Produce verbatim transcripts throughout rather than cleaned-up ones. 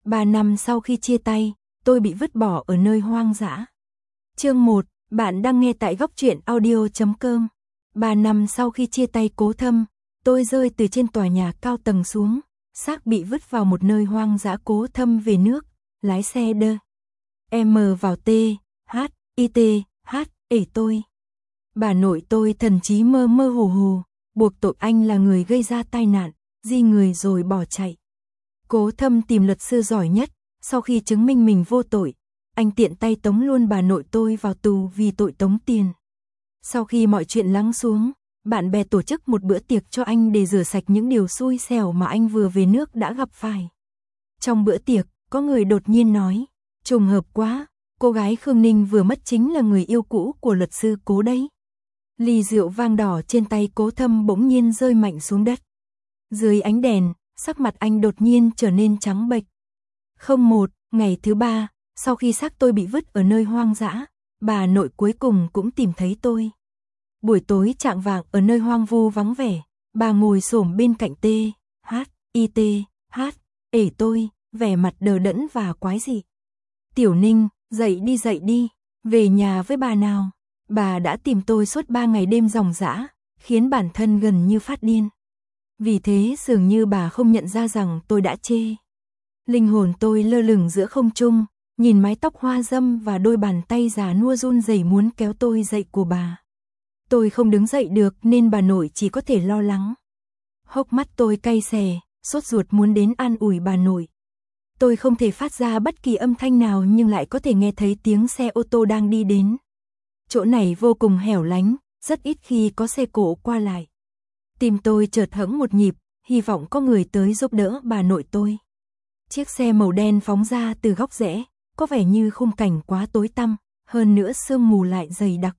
Ba năm sau khi chia tay, tôi bị vứt bỏ ở nơi hoang dã. Chương một, bạn đang nghe tại góc truyện audio chấm com. Ba năm sau khi chia tay Cố Thâm, tôi rơi từ trên tòa nhà cao tầng xuống, xác bị vứt vào một nơi hoang dã. Cố Thâm về nước, lái xe đơ. M vào T, H, I T, H, ể tôi. Bà nội tôi thần trí mơ mơ hồ hồ, buộc tội anh là người gây ra tai nạn, di người rồi bỏ chạy. Cố Thâm tìm luật sư giỏi nhất, sau khi chứng minh mình vô tội, anh tiện tay tống luôn bà nội tôi vào tù vì tội tống tiền. Sau khi mọi chuyện lắng xuống, bạn bè tổ chức một bữa tiệc cho anh để rửa sạch những điều xui xẻo mà anh vừa về nước đã gặp phải. Trong bữa tiệc, có người đột nhiên nói, trùng hợp quá, cô gái Khương Ninh vừa mất chính là người yêu cũ của luật sư Cố đấy. Ly rượu vang đỏ trên tay Cố Thâm bỗng nhiên rơi mạnh xuống đất. Dưới ánh đèn, sắc mặt anh đột nhiên trở nên trắng bệch. Không một, ngày thứ ba, sau khi xác tôi bị vứt ở nơi hoang dã, bà nội cuối cùng cũng tìm thấy tôi. Buổi tối chạng vạng ở nơi hoang vu vắng vẻ, bà ngồi xổm bên cạnh T, H, I T, H, ể tôi, vẻ mặt đờ đẫn và quái dị. Tiểu Ninh, dậy đi dậy đi, về nhà với bà nào. Bà đã tìm tôi suốt ba ngày đêm ròng rã, khiến bản thân gần như phát điên. Vì thế dường như bà không nhận ra rằng tôi đã chê. Linh hồn tôi lơ lửng giữa không trung, nhìn mái tóc hoa dâm và đôi bàn tay già nua run rẩy muốn kéo tôi dậy của bà. Tôi không đứng dậy được nên bà nội chỉ có thể lo lắng. Hốc mắt tôi cay xè, sốt ruột muốn đến an ủi bà nội. Tôi không thể phát ra bất kỳ âm thanh nào nhưng lại có thể nghe thấy tiếng xe ô tô đang đi đến. Chỗ này vô cùng hẻo lánh, rất ít khi có xe cộ qua lại. Tim tôi chợt hẫng một nhịp, hy vọng có người tới giúp đỡ bà nội tôi. Chiếc xe màu đen phóng ra từ góc rẽ, có vẻ như khung cảnh quá tối tăm, hơn nữa sương mù lại dày đặc.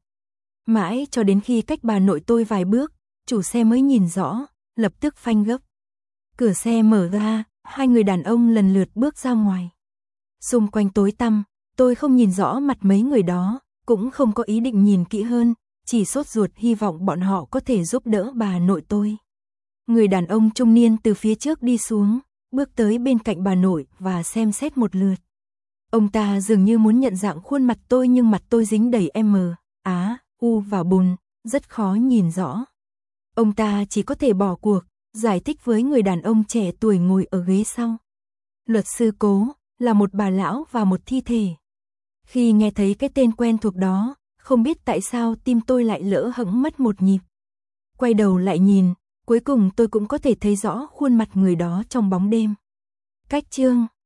Mãi cho đến khi cách bà nội tôi vài bước, chủ xe mới nhìn rõ, lập tức phanh gấp. Cửa xe mở ra, hai người đàn ông lần lượt bước ra ngoài. Xung quanh tối tăm, tôi không nhìn rõ mặt mấy người đó, cũng không có ý định nhìn kỹ hơn, chỉ sốt ruột hy vọng bọn họ có thể giúp đỡ bà nội tôi. Người đàn ông trung niên từ phía trước đi xuống, bước tới bên cạnh bà nội và xem xét một lượt. Ông ta dường như muốn nhận dạng khuôn mặt tôi nhưng mặt tôi dính đầy M, Á, U và bùn, rất khó nhìn rõ. Ông ta chỉ có thể bỏ cuộc, giải thích với người đàn ông trẻ tuổi ngồi ở ghế sau. Luật sư Cố, là một bà lão và một thi thể. Khi nghe thấy cái tên quen thuộc đó, không biết tại sao tim tôi lại lỡ hẫng mất một nhịp. Quay đầu lại nhìn, cuối cùng tôi cũng có thể thấy rõ khuôn mặt người đó trong bóng đêm. Cách chương